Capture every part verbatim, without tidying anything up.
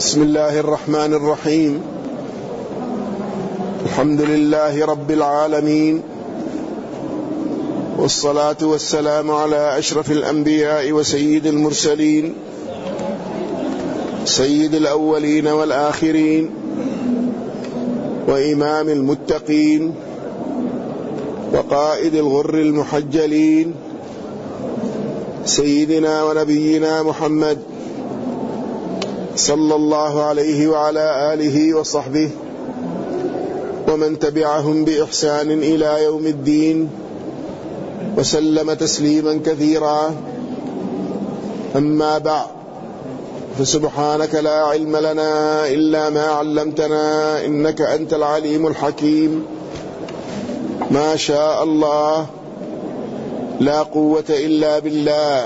بسم الله الرحمن الرحيم. الحمد لله رب العالمين، والصلاة والسلام على أشرف الأنبياء وسيد المرسلين، سيد الأولين والآخرين، وإمام المتقين، وقائد الغر المحجلين، سيدنا ونبينا محمد صلى الله عليه وعلى آله وصحبه ومن تبعهم بإحسان إلى يوم الدين، وسلم تسليما كثيرا. أما بعد، فسبحانك لا علم لنا إلا ما علمتنا إنك أنت العليم الحكيم. ما شاء الله لا قوة إلا بالله.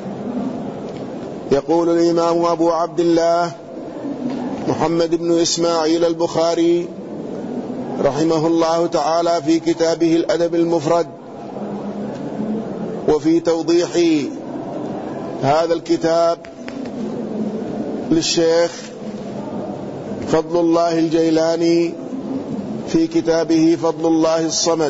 يقول الإمام أبو عبد الله محمد بن إسماعيل البخاري رحمه الله تعالى في كتابه الأدب المفرد، وفي توضيح هذا الكتاب للشيخ فضل الله الجيلاني في كتابه فضل الله الصمد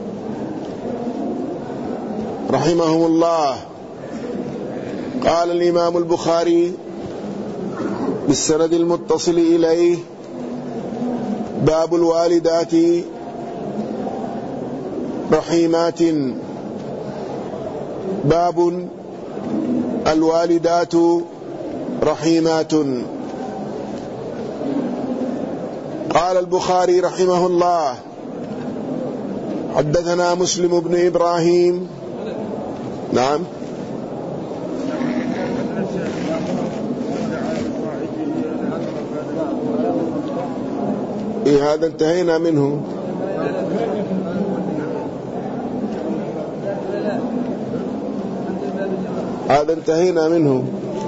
رحمه الله، قال الإمام البخاري بالسند المتصل إليه: باب الوالدات رحيمات. باب الوالدات رحيمات. قال البخاري رحمه الله: حدثنا مسلم بن إبراهيم. نعم. إيه هذا انتهينا منه. هذا انتهينا منه.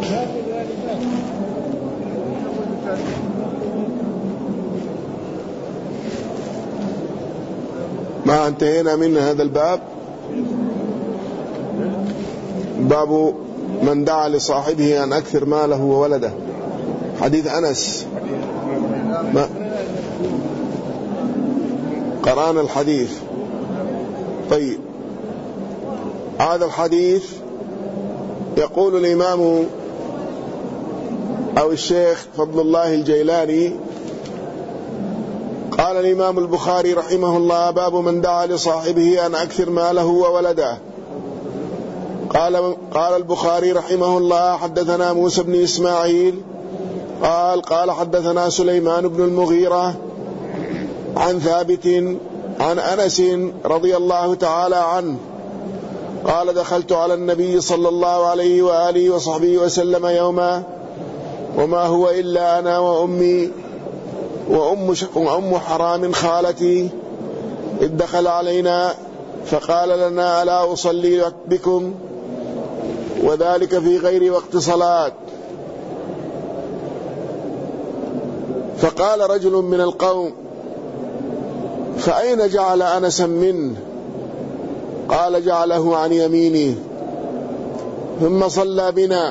ما انتهينا من هذا الباب. باب من دعا لصاحبه أن أكثر ماله وولده، حديث أنس. ما قرأنا الحديث. طيب، هذا الحديث يقول الإمام أو الشيخ فضل الله الجيلاني: قال الإمام البخاري رحمه الله: باب من دعا لصاحبه أن أكثر ماله وولده. قال قال البخاري رحمه الله: حدثنا موسى بن إسماعيل قال قال حدثنا سليمان بن المغيرة عن ثابت عن أنس رضي الله تعالى عنه قال: دخلت على النبي صلى الله عليه وآله وصحبه وسلم يوما وما هو إلا أنا وأمي وأم, وأم حرام خالتي، إذ دخل علينا فقال لنا: ألا أصلي بكم؟ وذلك في غير وقت صلاة. فقال رجل من القوم: فأين جعل أنسا منه؟ قال: جعله عن يمينه. ثم صلى بنا،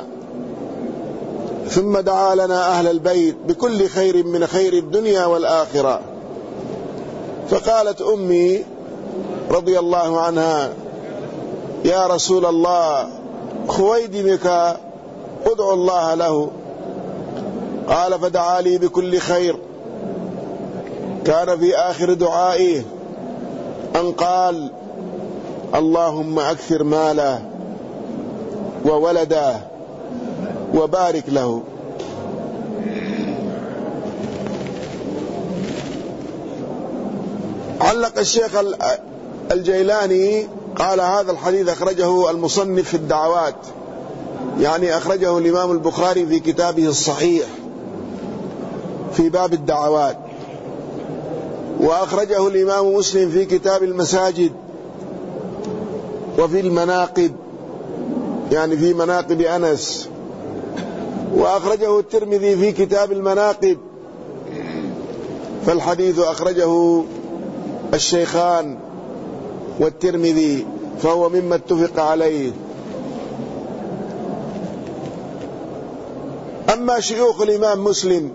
ثم دعا لنا أهل البيت بكل خير من خير الدنيا والآخرة. فقالت أمي رضي الله عنها: يا رسول الله، خويدمك ادعو الله له. قال: فدعا لي بكل خير. كان في آخر دعائه أن قال: اللهم أكثر ماله وولده وبارك له. علق الشيخ الجيلاني قال: هذا الحديث أخرجه المصنف في الدعوات، يعني أخرجه الإمام البخاري في كتابه الصحيح في باب الدعوات، وأخرجه الإمام مسلم في كتاب المساجد وفي المناقب، يعني في مناقب أنس، وأخرجه الترمذي في كتاب المناقب. فالحديث أخرجه الشيخان والترمذي، فهو مما اتفق عليه. أما شيوخ الإمام مسلم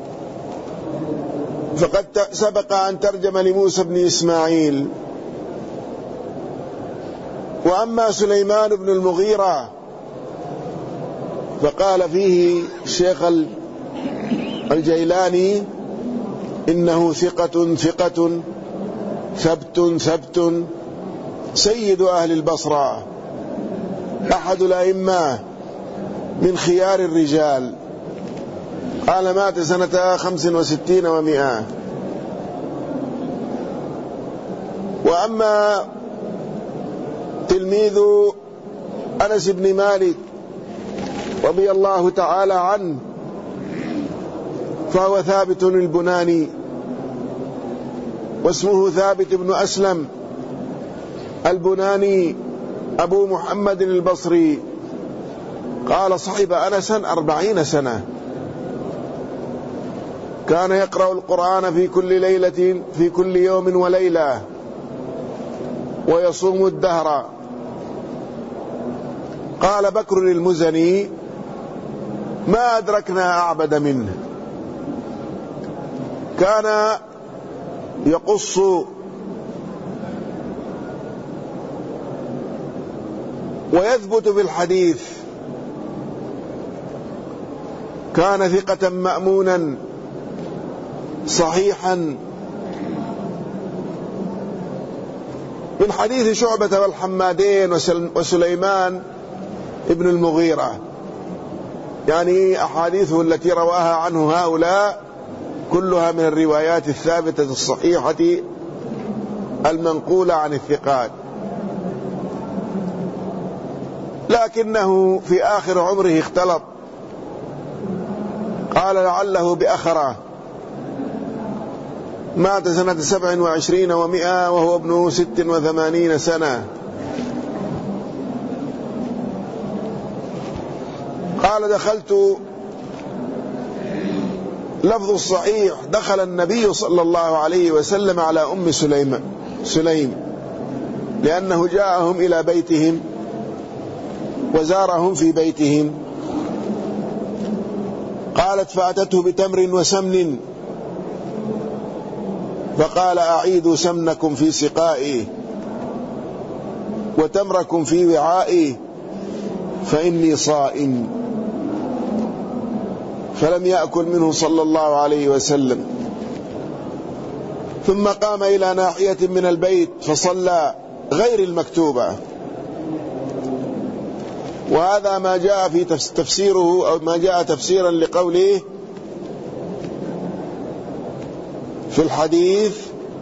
فقد سبق أن ترجم لموسى بن إسماعيل. وأما سليمان بن المغيرة فقال فيه الشيخ الجيلاني إنه ثقة ثقة ثبت ثبت سيد أهل البصرة، أحد الأئمة من خيار الرجال. قال مات سنة خمس وستين ومئة. وأما تلميذ أنس بن مالك رضي الله تعالى عنه فهو ثابت البناني، واسمه ثابت بن أسلم البناني أبو محمد البصري. قال صحب أنسا أربعين سنة، كان يقرأ القرآن في كل ليلة في كل يوم وليلة ويصوم الدهر. قال بكر المزني ما أدركنا أعبد منه، كان يقص ويثبت في الحديث، كان ثقة مأمونا صحيحا. من حديث شعبة والحمادين وسليمان ابن المغيرة، يعني أحاديثه التي رواها عنه هؤلاء كلها من الروايات الثابتة الصحيحة المنقولة عن الثقات. لكنه في آخر عمره اختلط، قال لعله بأخره، مات سنة سبع وعشرين ومئة وهو ابن ست وثمانين سنة. قال دخلت، لفظ الصحيح، دخل النبي صلى الله عليه وسلم على أم سليم سليم لأنه جاءهم إلى بيتهم وزارهم في بيتهم. قالت فأتته بتمر وسمن، فقال أعيدوا سمنكم في سقائي وتمركم في وعائي فإني صائم. فلم يأكل منه صلى الله عليه وسلم. ثم قام إلى ناحية من البيت فصلى غير المكتوبة. وهذا ما جاء في تفسيره أو ما جاء تفسيرا لقوله في الحديث،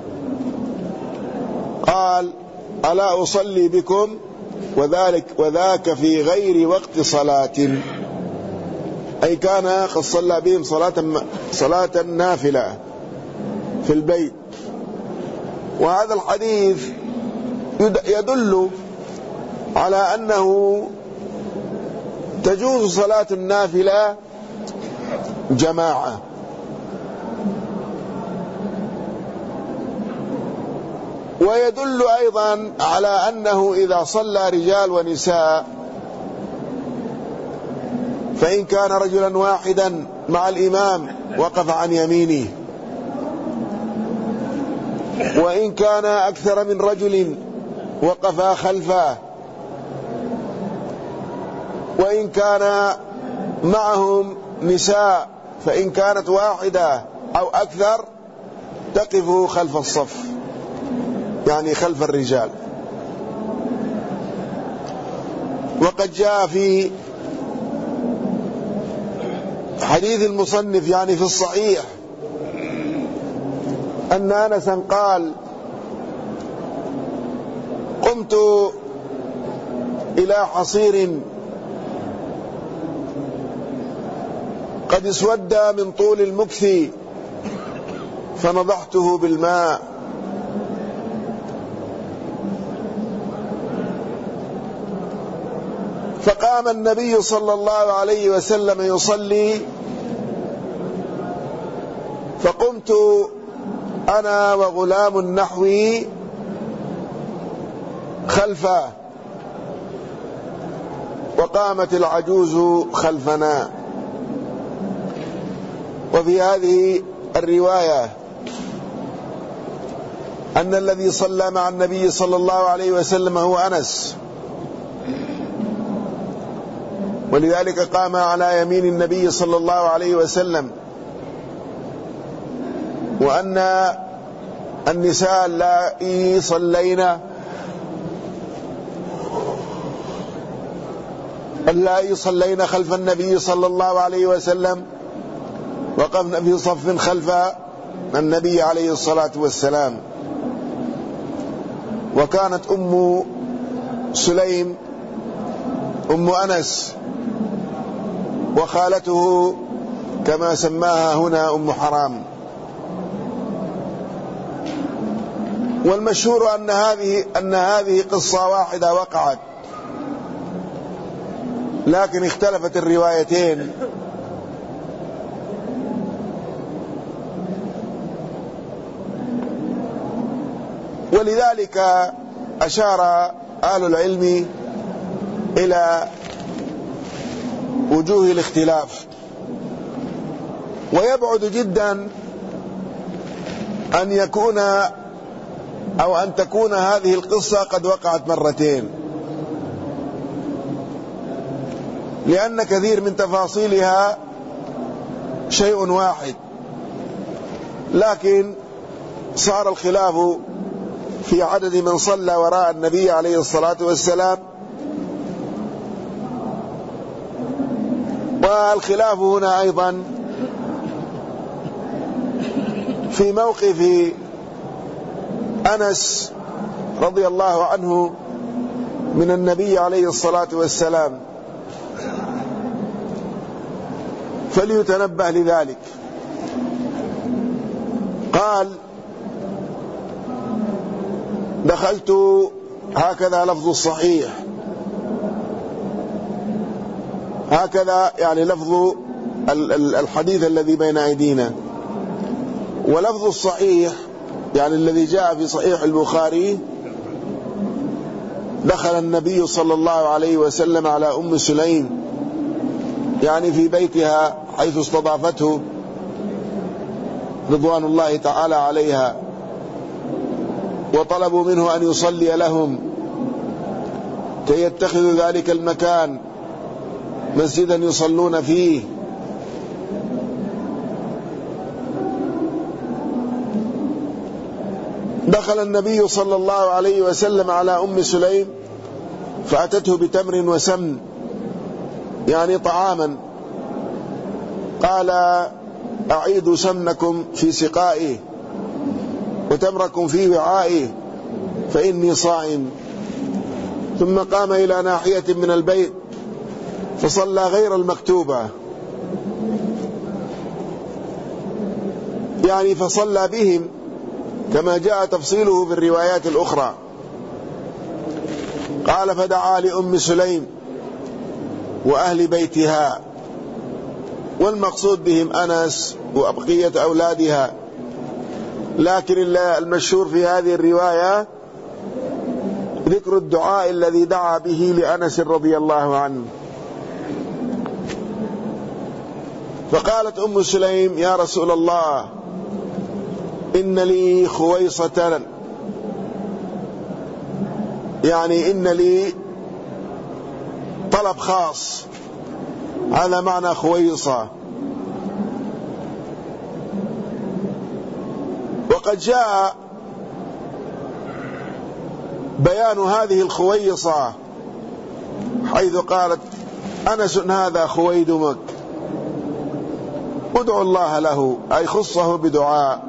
قال ألا أصلي بكم وذلك وذاك في غير وقت صلاة، أي كان قد صلى بهم صلاة صلاة نافلة في البيت. وهذا الحديث يدل على أنه تجوز صلاة النافلة جماعة، ويدل أيضا على أنه إذا صلى رجال ونساء فإن كان رجلا واحدا مع الإمام وقف عن يمينه، وإن كان أكثر من رجل وقفا خلفه، وإن كان معهم نساء فإن كانت واحدة أو أكثر تقف خلف الصف، يعني خلف الرجال. وقد جاء في حديث المصنف يعني في الصحيح أن أنسا قال قمت إلى حصير قد اسود من طول المكث فنضحته بالماء، فقام النبي صلى الله عليه وسلم يصلي، فقمت أنا وغلام نحوي خلفه، وقامت العجوز خلفنا. وفي هذه الرواية أن الذي صلى مع النبي صلى الله عليه وسلم هو أنس، ولذلك قام على يمين النبي صلى الله عليه وسلم، وأن النساء اللائي صلينا اللائي صلينا خلف النبي صلى الله عليه وسلم وقفنا في صف خلف النبي عليه الصلاة والسلام. وكانت أم سليم أم أنس، وخالته كما سماها هنا أم حرام. والمشهور أن هذه أن هذه قصة واحدة وقعت، لكن اختلفت الروايتين. ولذلك أشار أهل العلم إلى وجوه الاختلاف، ويبعد جدا أن يكون أو أن تكون هذه القصة قد وقعت مرتين، لأن كثير من تفاصيلها شيء واحد، لكن صار الخلاف في عدد من صلى وراء النبي عليه الصلاة والسلام. والخلاف هنا أيضا في موقف أنس رضي الله عنه من النبي عليه الصلاة والسلام، فليتنبه لذلك. قال: دخلت، هكذا لفظ الصحيح، هكذا يعني لفظ الحديث الذي بين أيدينا. ولفظ الصحيح يعني الذي جاء في صحيح البخاري: دخل النبي صلى الله عليه وسلم على أم سليم، يعني في بيتها حيث استضافته رضوان الله تعالى عليها، وطلبوا منه أن يصلي لهم كي يتخذوا ذلك المكان مسجدا يصلون فيه. دخل النبي صلى الله عليه وسلم على أم سليم فأتته بتمر وسمن، يعني طعاما. قال: أعيدوا سمنكم في سقائه وتمركم في وعائه فإني صائم. ثم قام إلى ناحية من البيت فصلى غير المكتوبة، يعني فصلى بهم كما جاء تفصيله في الروايات الأخرى. قال: فدعا لأم سليم وأهل بيتها، والمقصود بهم أنس وأبقية أولادها، لكن المشهور في هذه الرواية ذكر الدعاء الذي دعا به لأنس رضي الله عنه. فقالت أم سليم: يا رسول الله، إن لي خويصة، يعني إن لي طلب خاص، هذا معنى خويصة. وقد جاء بيان هذه الخويصة حيث قالت: أنس هذا خويدمك، ادعو الله له، أي خصه بدعاء.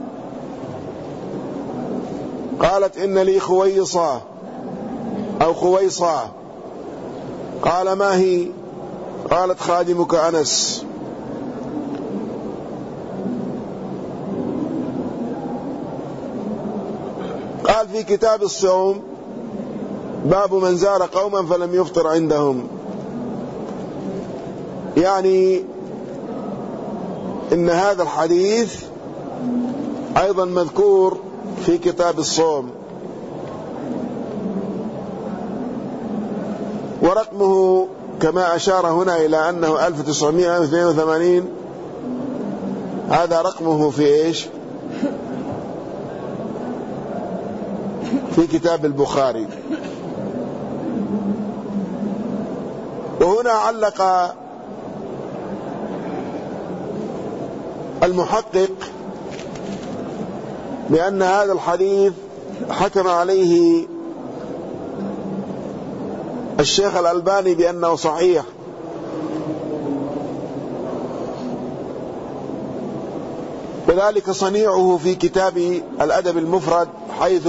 قالت: إن لي خويصة أو خويصة. قال: ما هي؟ قالت: خادمك أنس. قال في كتاب الصوم: باب من زار قوما فلم يفطر عندهم، يعني إن هذا الحديث أيضا مذكور في كتاب الصوم، ورقمه كما أشار هنا إلى أنه ألف وتسعمائة واثنين وثمانين هذا رقمه في إيش؟ في كتاب البخاري. وهنا علق المحقق بأن هذا الحديث حكم عليه الشيخ الألباني بأنه صحيح، وذلك صنيعه في كتاب الأدب المفرد، حيث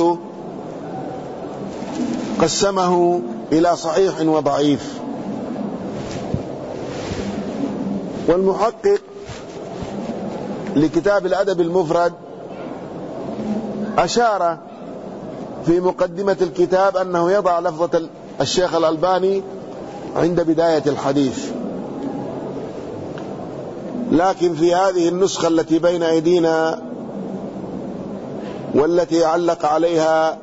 قسمه إلى صحيح وضعيف. والمحقق لكتاب الأدب المفرد أشار في مقدمة الكتاب أنه يضع لفظة الشيخ الألباني عند بداية الحديث، لكن في هذه النسخة التي بين أيدينا والتي علق عليها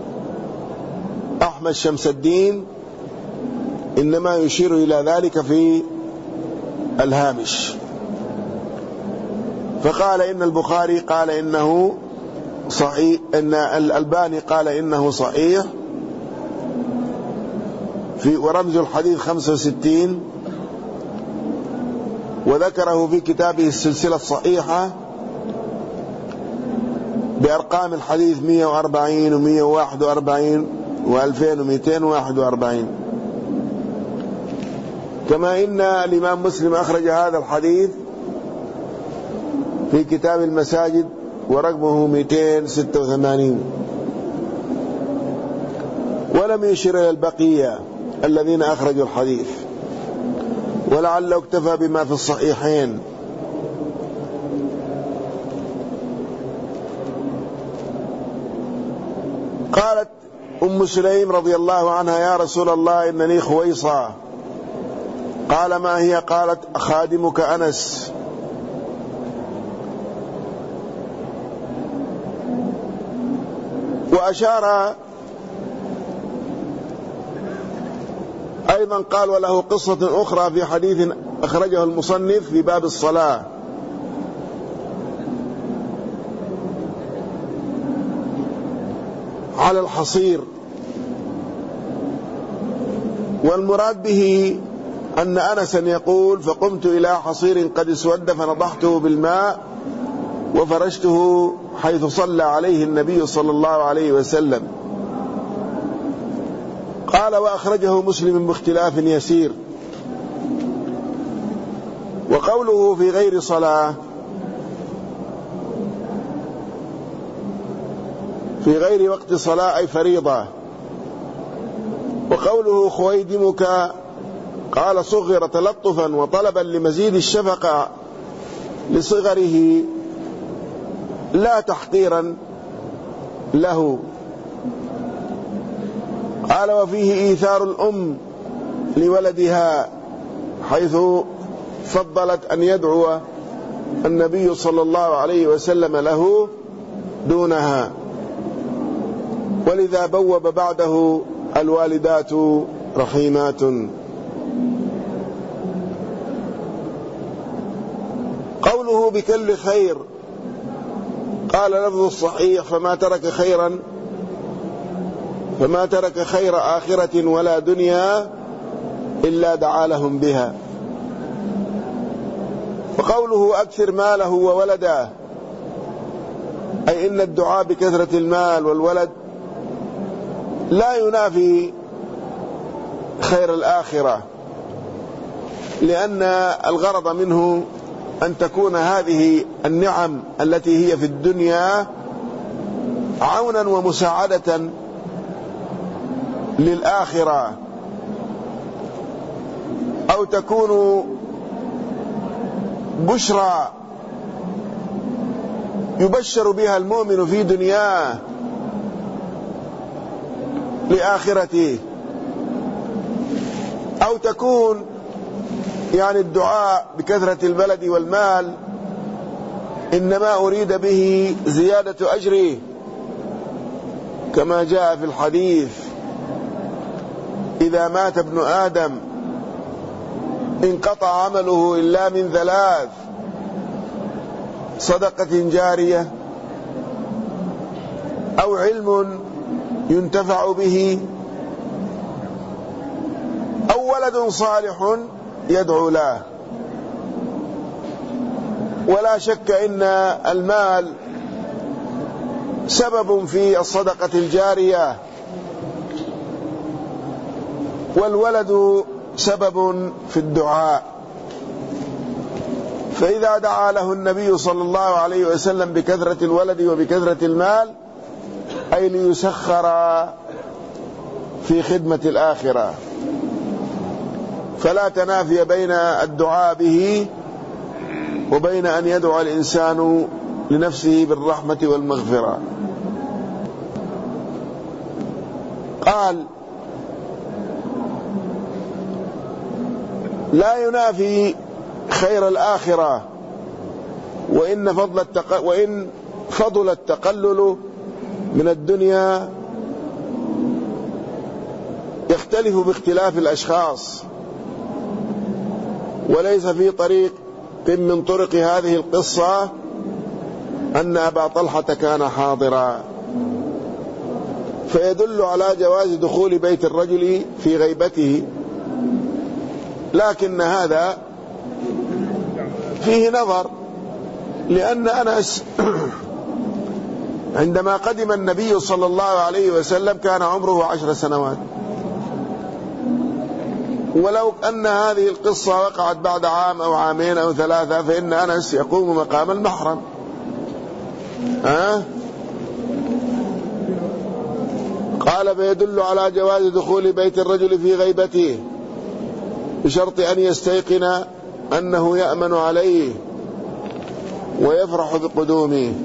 أحمد شمس الدين إنما يشير إلى ذلك في الهامش، فقال إن البخاري قال إنه صحيح، إن الألباني قال إنه صحيح في ورمز الحديث خمسة وستين، وذكره في كتابه السلسلة الصحيحة بأرقام الحديث مئة وأربعين ومئة وواحد وأربعين وألفين ومئتين وواحد وأربعين. كما إن الإمام مسلم أخرج هذا الحديث في كتاب المساجد ورقمه مئتين وستة وثمانين، ولم يشر إلى البقية الذين أخرجوا الحديث، ولعله اكتفى بما في الصحيحين. قالت أم سليم رضي الله عنها: يا رسول الله إنني خويصة. قال: ما هي؟ قالت: خادمك أنس. وأشار أيضا قال: وله قصة أخرى في حديث أخرجه المصنف في باب الصلاة، على الحصير، والمراد به أن أنسا يقول: فقمت إلى حصير قد اسود فنضحته بالماء وفرشته حيث صلى عليه النبي صلى الله عليه وسلم. قال: وأخرجه مسلم باختلاف يسير. وقوله في غير صلاة في غير وقت صلاة أي فريضة. وقوله خويدمك قال: صغر تلطفا وطلبا لمزيد الشفقة لصغره لا تحقيرا له. قال: وفيه إيثار الأم لولدها، حيث فضلت أن يدعو النبي صلى الله عليه وسلم له دونها، ولذا بوب بعده: الوالدات رحيمات. قوله بكل خير قال: لفظ الصحيح: فما ترك خيرا فما ترك خير آخرة ولا دنيا إلا دعا لهم بها. وقوله أكثر ماله وولده، أي إن الدعاء بكثرة المال والولد لا ينافي خير الآخرة، لأن الغرض منه أن تكون هذه النعم التي هي في الدنيا عونا ومساعدة للآخرة، أو تكون بشرى يبشر بها المؤمن في دنياه لآخرته، أو تكون يعني الدعاء بكثرة البلد والمال إنما أريد به زيادة أجره، كما جاء في الحديث: إذا مات ابن آدم انقطع عمله إلا من ثلاث: صدقة جارية أو علم ينتفع به أو ولد صالح يدعو له. ولا شك إن المال سبب في الصدقة الجارية، والولد سبب في الدعاء. فإذا دعا له النبي صلى الله عليه وسلم بكثرة الولد وبكثرة المال، أي ليسخر في خدمة الآخرة، فلا تنافي بين الدعاء به وبين أن يدعو الإنسان لنفسه بالرحمة والمغفرة. قال: لا ينافي خير الآخرة، وإن فضل التق... وإن فضل التقلل من الدنيا يختلف باختلاف الأشخاص، وليس في طريق من طرق هذه القصة أن أبا طلحة كان حاضرا، فيدل على جواز دخول بيت الرجل في غيبته. لكن هذا فيه نظر، لأن أنس عندما قدم النبي صلى الله عليه وسلم كان عمره عشر سنوات، ولو أن هذه القصة وقعت بعد عام أو عامين أو ثلاثة فإن أنس يقوم مقام المحرم. أه؟ قال: فيدل على جواز دخول بيت الرجل في غيبته بشرط أن يستيقن أنه يأمن عليه ويفرح بقدومه.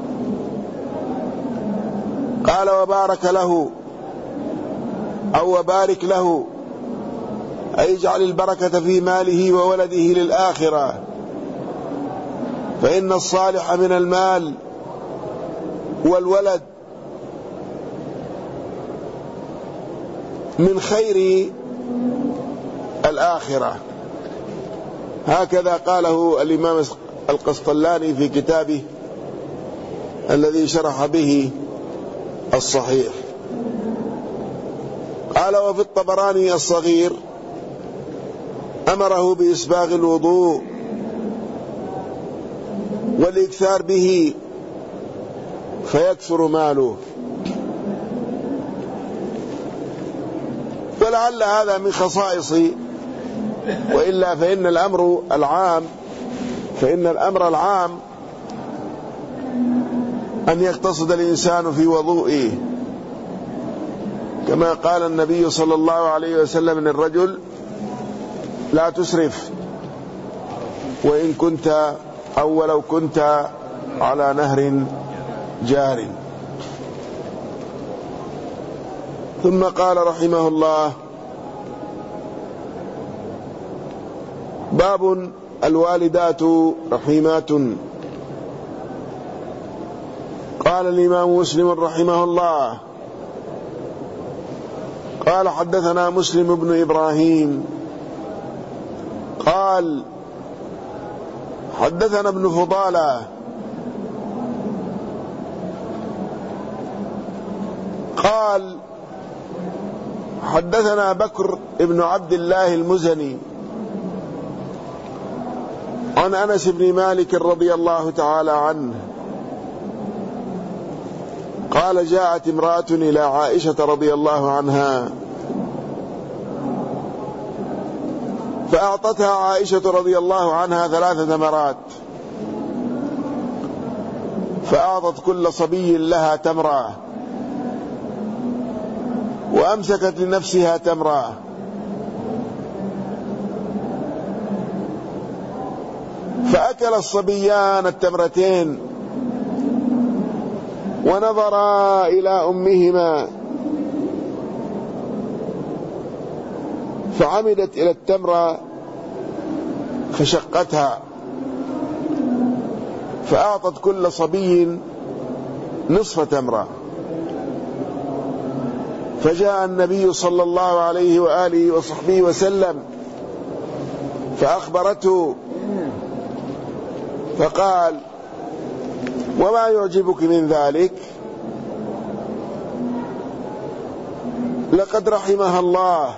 قال: وبارك له أو وبارك له، أي اجعل البركة في ماله وولده للآخرة، فإن الصالح من المال والولد من خير الآخرة. هكذا قاله الإمام القسطلاني في كتابه الذي شرح به الصحيح. قال: وفي الطبراني الصغير أمره بإسباغ الوضوء والإكثار به فيكثر ماله. ولعل هذا من خصائص، وإلا فإن الأمر العام فإن الأمر العام أن يقتصد الإنسان في وضوئه، كما قال النبي صلى الله عليه وسلم للرجل: لا تسرف وإن كنت أو ولو كنت على نهر جار. ثم قال رحمه الله: باب الوالدات رحيمات. قال الإمام مسلم رحمه الله: قال: حدثنا مسلم بن إبراهيم قال: حدثنا ابن فضالة قال: حدثنا بكر ابن عبد الله المزني عن أنس بن مالك رضي الله تعالى عنه قال: جاءت امرأة إلى عائشة رضي الله عنها فأعطتها عائشة رضي الله عنها ثلاث تمرات، فأعطت كل صبي لها تمرة، وأمسكت لنفسها تمرة، فأكل الصبيان التمرتين ونظرا إلى أمهما، فعمدت إلى التمرة فشقتها، فأعطت كل صبي نصف تمرة. فجاء النبي صلى الله عليه وآله وصحبه وسلم فأخبرته، فقال: وما يعجبك من ذلك؟ لقد رحمها الله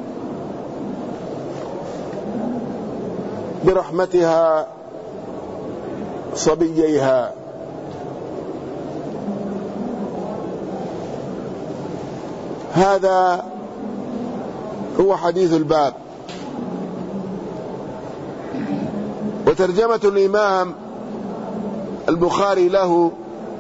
برحمتها صبييها. هذا هو حديث الباب. وترجمة الإمام البخاري له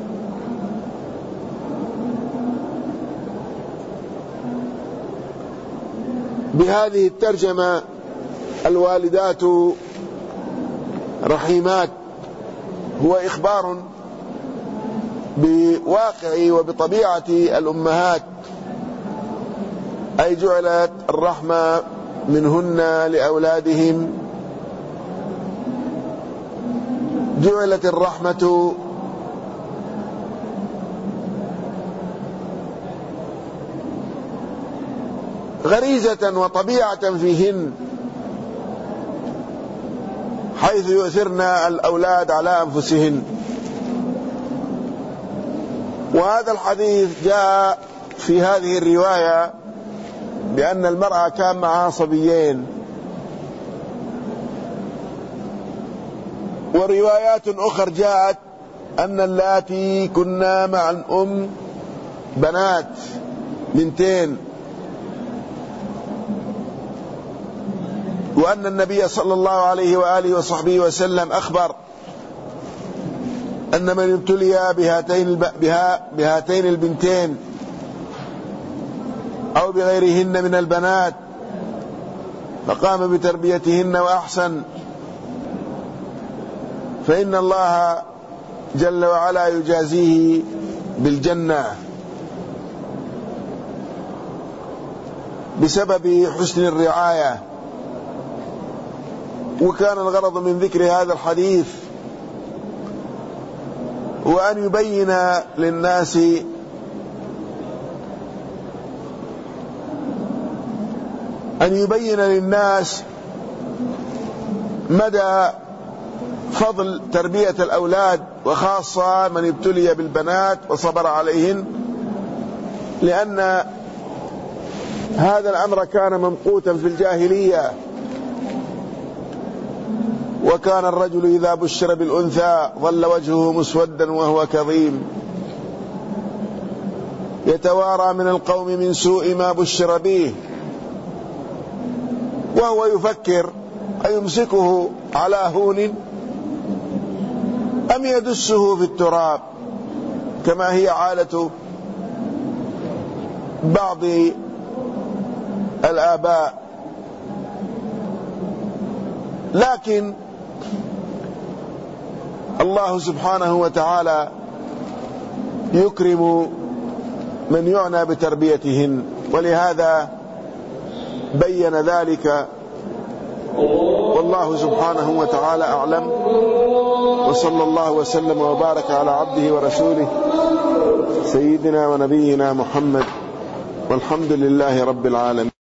بهذه الترجمة: الوالدات رحيمات، هو إخبار بواقع وبطبيعة الأمهات، أي جعلت الرحمة منهن لأولادهم، جعلت الرحمة غريزة وطبيعة فيهن، حيث يؤثرن الأولاد على أنفسهن. وهذا الحديث جاء في هذه الرواية بأن المرأة كان معها صبيين، وروايات أخرى جاءت أن اللاتي كنا مع الأم بنات بنتين، وأن النبي صلى الله عليه وآله وصحبه وسلم أخبر أن من ابتلي بهاتين, بها بهاتين البنتين أو بغيرهن من البنات فقام بتربيتهن وأحسن، فإن الله جل وعلا يجازيه بالجنة بسبب حسن الرعاية. وكان الغرض من ذكر هذا الحديث وأن يبين للناس أن يبين للناس مدى فضل تربية الأولاد، وخاصة من ابتلي بالبنات وصبر عليهن، لأن هذا الأمر كان ممقوتا في الجاهلية، وكان الرجل إذا بشر بالأنثى ظل وجهه مسودا وهو كظيم يتوارى من القوم من سوء ما بشر به، وهو يفكر أيمسكه على هون أم يدسه في التراب، كما هي عادة بعض الآباء. لكن الله سبحانه وتعالى يكرم من يعنى بتربيتهن، ولهذا بين ذلك، والله سبحانه وتعالى أعلم. وصلى الله وسلم وبارك على عبده ورسوله سيدنا ونبينا محمد، والحمد لله رب العالمين.